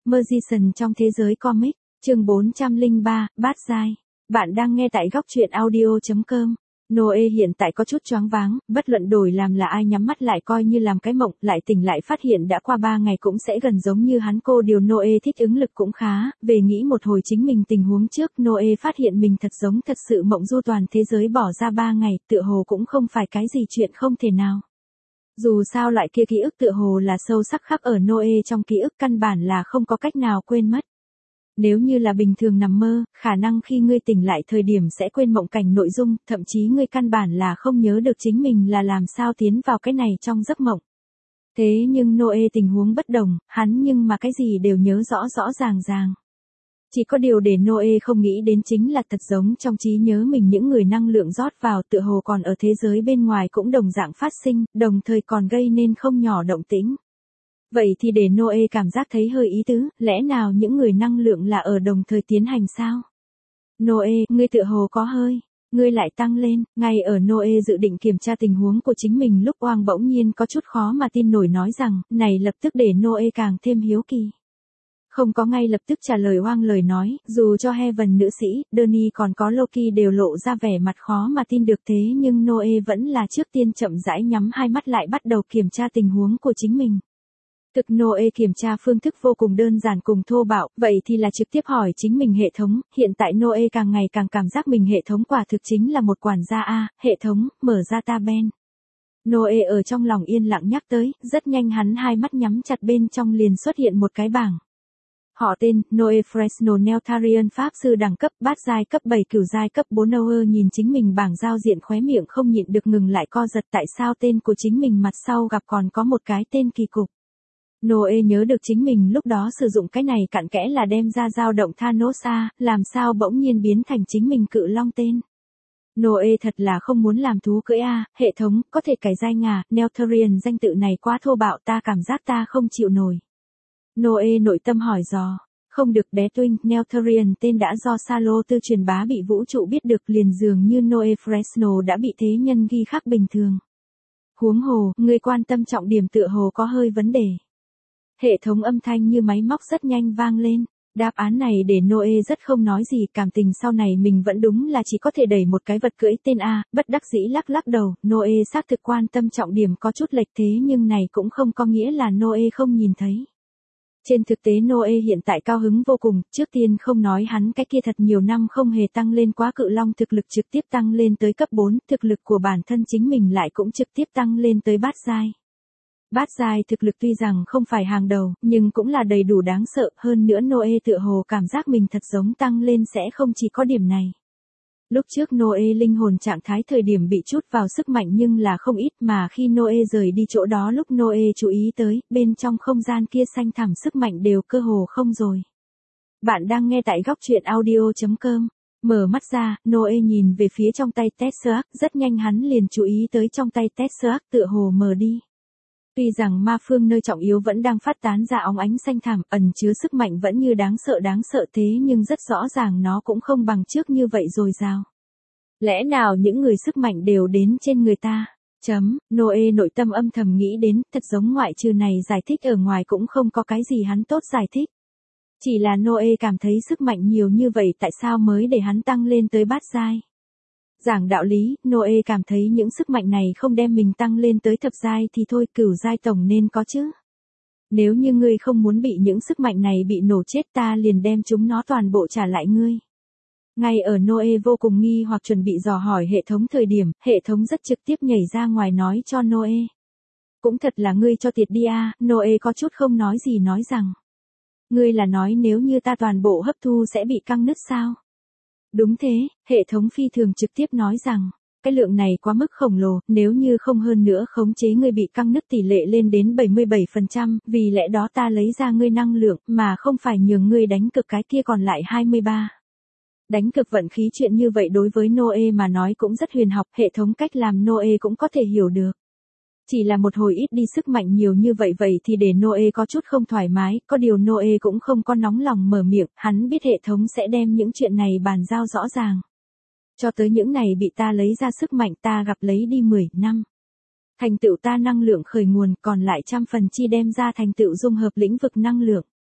Magician trong thế giới comic, chương 403, Bát Giai. Bạn đang nghe tại góc truyện audio.com. Noe hiện tại có chút choáng váng, bất luận đổi làm là ai nhắm mắt lại coi như làm cái mộng, lại tỉnh lại phát hiện đã qua 3 ngày cũng sẽ gần giống như hắn. Cô điều Noe thích ứng lực cũng khá, về nghĩ một hồi chính mình tình huống trước, Noe phát hiện mình thật giống thật sự mộng du toàn thế giới bỏ ra 3 ngày, tựa hồ cũng không phải cái gì chuyện không thể nào. Dù sao loại kia ký ức tựa hồ là sâu sắc khắc ở Noe trong ký ức, căn bản là không có cách nào quên mất. Nếu như là bình thường nằm mơ, khả năng khi ngươi tỉnh lại thời điểm sẽ quên mộng cảnh nội dung, thậm chí ngươi căn bản là không nhớ được chính mình là làm sao tiến vào cái này trong giấc mộng. Thế nhưng Noe tình huống bất đồng, hắn nhưng mà cái gì đều nhớ rõ rõ ràng ràng. Chỉ có điều để Noe không nghĩ đến chính là thật giống trong trí nhớ mình những người năng lượng rót vào tựa hồ còn ở thế giới bên ngoài cũng đồng dạng phát sinh, đồng thời còn gây nên không nhỏ động tĩnh. Vậy thì để Noe cảm giác thấy hơi ý tứ, lẽ nào những người năng lượng là ở đồng thời tiến hành sao? Noe, ngươi tựa hồ có hơi, ngươi lại tăng lên, ngay ở Noe dự định kiểm tra tình huống của chính mình lúc Oang bỗng nhiên có chút khó mà tin nổi nói rằng, này lập tức để Noe càng thêm hiếu kỳ. Không có ngay lập tức trả lời Oang lời nói, dù cho Heaven nữ sĩ, Donnie còn có Loki đều lộ ra vẻ mặt khó mà tin được, thế nhưng Noe vẫn là trước tiên chậm rãi nhắm hai mắt lại bắt đầu kiểm tra tình huống của chính mình. Thực Noe kiểm tra phương thức vô cùng đơn giản cùng thô bạo, vậy thì là trực tiếp hỏi chính mình hệ thống, hiện tại Noe càng ngày càng cảm giác mình hệ thống quả thực chính là một quản gia A, hệ thống, mở ra ta Ben. Noe ở trong lòng yên lặng nhắc tới, rất nhanh hắn hai mắt nhắm chặt bên trong liền xuất hiện một cái bảng. Họ tên, Noe Fresno Neltharion Pháp Sư đẳng cấp, Bát Giai cấp 7 Cửu Giai cấp 4 Noe nhìn chính mình bảng giao diện khóe miệng không nhịn được ngừng lại co giật, tại sao tên của chính mình mặt sau gặp còn có một cái tên kỳ cục. Noe nhớ được chính mình lúc đó sử dụng cái này cặn kẽ là đem ra dao động Thanos A, làm sao bỗng nhiên biến thành chính mình cự long tên. Noe thật là không muốn làm thú cưỡi A, hệ thống, có thể cải danh à, Neltharion danh tự này quá thô bạo, ta cảm giác ta không chịu nổi. Noe nội tâm hỏi dò, không được bé Twin, Neltharion tên đã do Salo Tư truyền bá bị vũ trụ biết được, liền dường như Noe Fresno đã bị thế nhân ghi khắc bình thường. Huống hồ, người quan tâm trọng điểm tựa hồ có hơi vấn đề. Hệ thống âm thanh như máy móc rất nhanh vang lên, đáp án này để Noe rất không nói gì, cảm tình sau này mình vẫn đúng là chỉ có thể đẩy một cái vật cưỡi tên A, bất đắc dĩ lắc lắc đầu, Noe xác thực quan tâm trọng điểm có chút lệch, thế nhưng này cũng không có nghĩa là Noe không nhìn thấy. Trên thực tế Noe hiện tại cao hứng vô cùng, trước tiên không nói hắn cái kia thật nhiều năm không hề tăng lên quá cự long thực lực trực tiếp tăng lên tới cấp 4, thực lực của bản thân chính mình lại cũng trực tiếp tăng lên tới Bát Giai. Bát Giai thực lực tuy rằng không phải hàng đầu, nhưng cũng là đầy đủ đáng sợ, hơn nữa Noe tựa hồ cảm giác mình thật giống tăng lên sẽ không chỉ có điểm này. Lúc trước Noe linh hồn trạng thái thời điểm bị chút vào sức mạnh nhưng là không ít, mà khi Noe rời đi chỗ đó lúc Noe chú ý tới, bên trong không gian kia xanh thẳm sức mạnh đều cơ hồ không rồi. Bạn đang nghe tại góc truyện audio.com. Mở mắt ra, Noe nhìn về phía trong tay Tesseract, rất nhanh hắn liền chú ý tới trong tay Tesseract tựa hồ mờ đi. Tuy rằng ma phương nơi trọng yếu vẫn đang phát tán ra óng ánh xanh thẳm, ẩn chứa sức mạnh vẫn như đáng sợ thế nhưng rất rõ ràng nó cũng không bằng trước như vậy dồi dào. Lẽ nào những người sức mạnh đều đến trên người ta? Noe nội tâm âm thầm nghĩ đến, thật giống ngoại trừ này giải thích ở ngoài cũng không có cái gì hắn tốt giải thích. Chỉ là Noe cảm thấy sức mạnh nhiều như vậy tại sao mới để hắn tăng lên tới Bát Giai. Giảng đạo lý, Noe cảm thấy những sức mạnh này không đem mình tăng lên tới thập giai thì thôi, cửu giai tổng nên có chứ. Nếu như ngươi không muốn bị những sức mạnh này bị nổ chết ta liền đem chúng nó toàn bộ trả lại ngươi. Ngay ở Noe vô cùng nghi hoặc chuẩn bị dò hỏi hệ thống thời điểm, hệ thống rất trực tiếp nhảy ra ngoài nói cho Noe. Cũng thật là ngươi cho tiệt đi a, Noe có chút không nói gì nói rằng. Ngươi là nói nếu như ta toàn bộ hấp thu sẽ bị căng nứt sao? Đúng thế, hệ thống phi thường trực tiếp nói rằng, cái lượng này quá mức khổng lồ, nếu như không hơn nữa khống chế ngươi bị căng nứt tỷ lệ lên đến 77%, vì lẽ đó ta lấy ra ngươi năng lượng, mà không phải nhường ngươi đánh cực cái kia còn lại 23. Đánh cực vận khí chuyện như vậy đối với Noe mà nói cũng rất huyền học, hệ thống cách làm Noe cũng có thể hiểu được. Chỉ là một hồi ít đi sức mạnh nhiều như vậy thì để Noe có chút không thoải mái, có điều Noe cũng không có nóng lòng mở miệng, hắn biết hệ thống sẽ đem những chuyện này bàn giao rõ ràng. Cho tới những này bị ta lấy ra sức mạnh ta gặp lấy đi 10 năm. Thành tựu ta năng lượng khởi nguồn, còn lại 100% chi đem ra thành tựu dung hợp lĩnh vực năng lượng.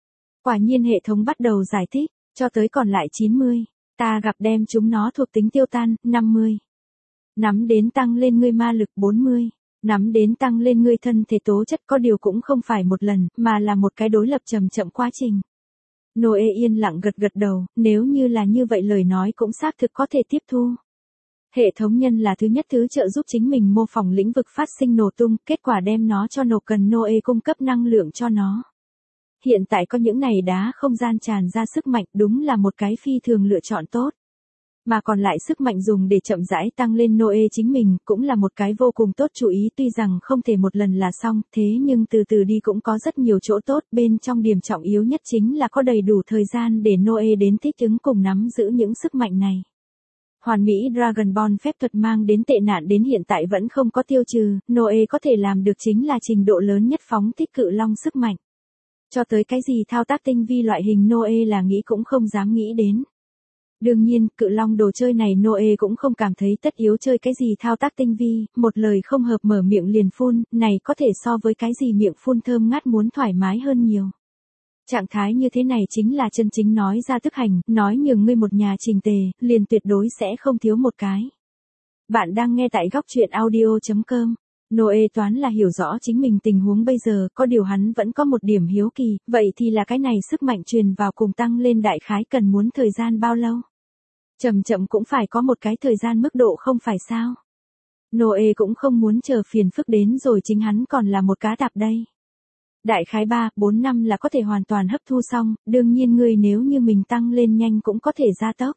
Quả nhiên hệ thống bắt đầu giải thích, cho tới còn lại 90. Ta gặp đem chúng nó thuộc tính tiêu tan, 50. Nắm đến tăng lên ngươi ma lực 40. Nắm đến tăng lên ngươi thân thể tố chất có điều cũng không phải một lần, mà là một cái đối lập chậm chậm quá trình. Noe yên lặng gật gật đầu, nếu như là như vậy lời nói cũng xác thực có thể tiếp thu. Hệ thống nhân là thứ nhất thứ trợ giúp chính mình mô phỏng lĩnh vực phát sinh nổ tung, kết quả đem nó cho nổ cần Noe cung cấp năng lượng cho nó. Hiện tại có những này đá không gian tràn ra sức mạnh đúng là một cái phi thường lựa chọn tốt. Mà còn lại sức mạnh dùng để chậm rãi tăng lên Noe chính mình cũng là một cái vô cùng tốt chú ý, tuy rằng không thể một lần là xong, thế nhưng từ từ đi cũng có rất nhiều chỗ tốt, bên trong điểm trọng yếu nhất chính là có đầy đủ thời gian để Noe đến thích ứng cùng nắm giữ những sức mạnh này. Hoàn mỹ Dragon Ball phép thuật mang đến tệ nạn đến hiện tại vẫn không có tiêu trừ, Noe có thể làm được chính là trình độ lớn nhất phóng thích cự long sức mạnh. Cho tới cái gì thao tác tinh vi loại hình Noe là nghĩ cũng không dám nghĩ đến. Đương nhiên, cự long đồ chơi này Noe cũng không cảm thấy tất yếu chơi cái gì thao tác tinh vi, một lời không hợp mở miệng liền phun, này có thể so với cái gì miệng phun thơm ngát muốn thoải mái hơn nhiều. Trạng thái như thế này chính là chân chính nói ra thức hành, nói nhường ngươi một nhà trình tề, liền tuyệt đối sẽ không thiếu một cái. Bạn đang nghe tại góc truyện audio.com. Noe toán là hiểu rõ chính mình tình huống bây giờ, có điều hắn vẫn có một điểm hiếu kỳ, vậy thì là cái này sức mạnh truyền vào cùng tăng lên đại khái cần muốn thời gian bao lâu? Chậm chậm cũng phải có một cái thời gian mức độ không phải sao? Noe cũng không muốn chờ phiền phức đến rồi chính hắn còn là một cá tạp đây. Đại khái 3-4 năm là có thể hoàn toàn hấp thu xong, đương nhiên ngươi nếu như mình tăng lên nhanh cũng có thể gia tốc.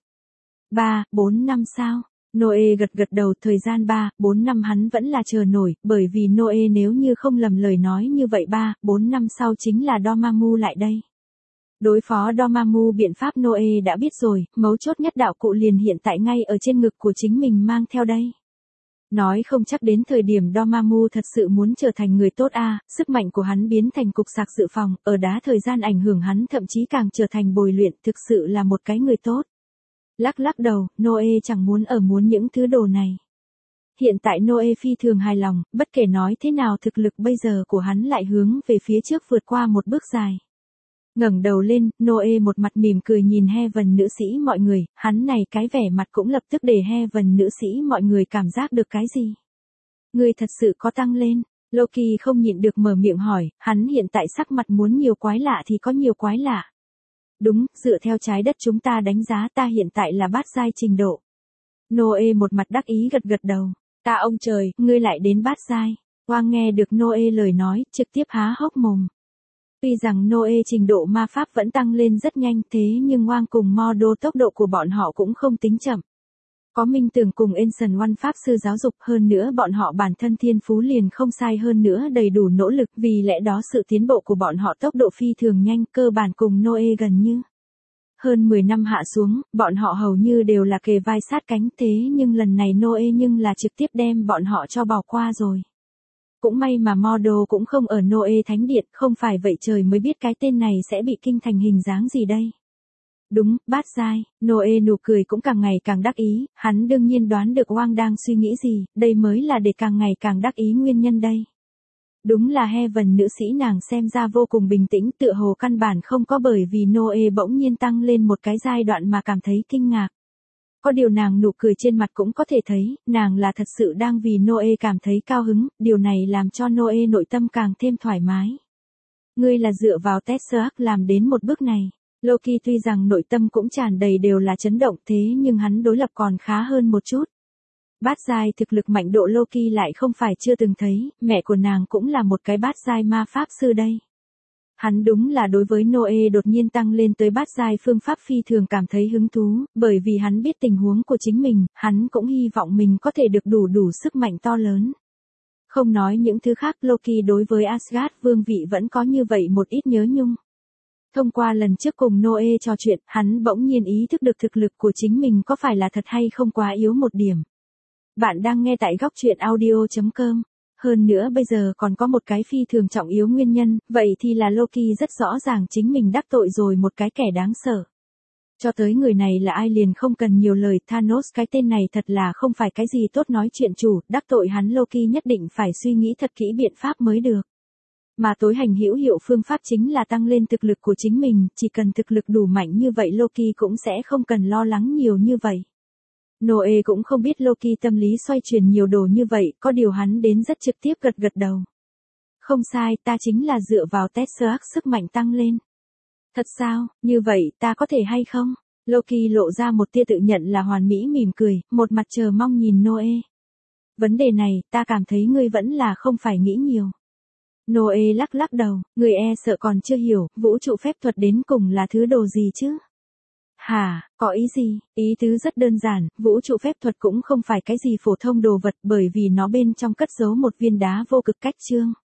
3-4 năm sao? Noe gật gật đầu, thời gian 3-4 năm hắn vẫn là chờ nổi, bởi vì Noe nếu như không lầm lời nói như vậy 3-4 năm sau chính là Dormammu lại đây. Đối phó Dormammu biện pháp Noe đã biết rồi, mấu chốt nhất đạo cụ liền hiện tại ngay ở trên ngực của chính mình mang theo đây. Nói không chắc đến thời điểm Dormammu thật sự muốn trở thành người tốt sức mạnh của hắn biến thành cục sạc dự phòng, ở đá thời gian ảnh hưởng hắn thậm chí càng trở thành bồi luyện, thực sự là một cái người tốt. Lắc lắc đầu, Noe chẳng muốn những thứ đồ này. Hiện tại Noe phi thường hài lòng, bất kể nói thế nào thực lực bây giờ của hắn lại hướng về phía trước vượt qua một bước dài. Ngẩng đầu lên, Noe một mặt mỉm cười nhìn Heaven nữ sĩ mọi người, hắn này cái vẻ mặt cũng lập tức để Heaven nữ sĩ mọi người cảm giác được cái gì. Người thật sự có tăng lên, Loki không nhịn được mở miệng hỏi, hắn hiện tại sắc mặt muốn nhiều quái lạ thì có nhiều quái lạ. Đúng, dựa theo trái đất chúng ta đánh giá ta hiện tại là bát giai trình độ. Noe một mặt đắc ý gật gật đầu, ta ông trời, ngươi lại đến bát giai. Quang nghe được Noe lời nói, trực tiếp há hốc mồm. Tuy rằng Noe trình độ ma pháp vẫn tăng lên rất nhanh thế nhưng Quang cùng Mordo tốc độ của bọn họ cũng không tính chậm. Có Minh Tưởng cùng Ancient One pháp sư giáo dục hơn nữa bọn họ bản thân thiên phú liền không sai hơn nữa đầy đủ nỗ lực vì lẽ đó sự tiến bộ của bọn họ tốc độ phi thường nhanh cơ bản cùng Noe gần như. Hơn 10 năm hạ xuống, bọn họ hầu như đều là kề vai sát cánh thế nhưng lần này Noe nhưng là trực tiếp đem bọn họ cho bỏ qua rồi. Cũng may mà Mordo cũng không ở Noe Thánh Điện, không phải vậy trời mới biết cái tên này sẽ bị kinh thành hình dáng gì đây. Đúng, bát giai, Noe nụ cười cũng càng ngày càng đắc ý, hắn đương nhiên đoán được Quang đang suy nghĩ gì, đây mới là để càng ngày càng đắc ý nguyên nhân đây. Đúng là Heaven nữ sĩ nàng xem ra vô cùng bình tĩnh tựa hồ căn bản không có bởi vì Noe bỗng nhiên tăng lên một cái giai đoạn mà cảm thấy kinh ngạc. Có điều nàng nụ cười trên mặt cũng có thể thấy, nàng là thật sự đang vì Noe cảm thấy cao hứng, điều này làm cho Noe nội tâm càng thêm thoải mái. Ngươi là dựa vào Tesseract làm đến một bước này. Loki tuy rằng nội tâm cũng tràn đầy đều là chấn động thế nhưng hắn đối lập còn khá hơn một chút. Bát giai thực lực mạnh độ Loki lại không phải chưa từng thấy, mẹ của nàng cũng là một cái bát giai ma pháp sư đây. Hắn đúng là đối với Noe đột nhiên tăng lên tới bát giai phương pháp phi thường cảm thấy hứng thú, bởi vì hắn biết tình huống của chính mình, hắn cũng hy vọng mình có thể được đủ sức mạnh to lớn. Không nói những thứ khác Loki đối với Asgard vương vị vẫn có như vậy một ít nhớ nhung. Thông qua lần trước cùng Noe trò chuyện, hắn bỗng nhiên ý thức được thực lực của chính mình có phải là thật hay không quá yếu một điểm. Bạn đang nghe tại góc truyện audio.com. Hơn nữa bây giờ còn có một cái phi thường trọng yếu nguyên nhân, vậy thì là Loki rất rõ ràng chính mình đắc tội rồi một cái kẻ đáng sợ. Cho tới người này là ai liền không cần nhiều lời, Thanos cái tên này thật là không phải cái gì tốt nói chuyện chủ, đắc tội hắn Loki nhất định phải suy nghĩ thật kỹ biện pháp mới được. Mà tối hành hữu hiệu phương pháp chính là tăng lên thực lực của chính mình, chỉ cần thực lực đủ mạnh như vậy Loki cũng sẽ không cần lo lắng nhiều như vậy. Noe cũng không biết Loki tâm lý xoay chuyển nhiều đồ như vậy, có điều hắn đến rất trực tiếp gật gật đầu. Không sai, ta chính là dựa vào Tesseract sức mạnh tăng lên. Thật sao, như vậy ta có thể hay không? Loki lộ ra một tia tự nhận là hoàn mỹ mỉm cười, một mặt chờ mong nhìn Noe. Vấn đề này, ta cảm thấy ngươi vẫn là không phải nghĩ nhiều. Noe lắc lắc đầu, người sợ còn chưa hiểu, vũ trụ phép thuật đến cùng là thứ đồ gì chứ? Hả, có ý gì? Ý tứ rất đơn giản, vũ trụ phép thuật cũng không phải cái gì phổ thông đồ vật bởi vì nó bên trong cất giấu một viên đá vô cực cách chương.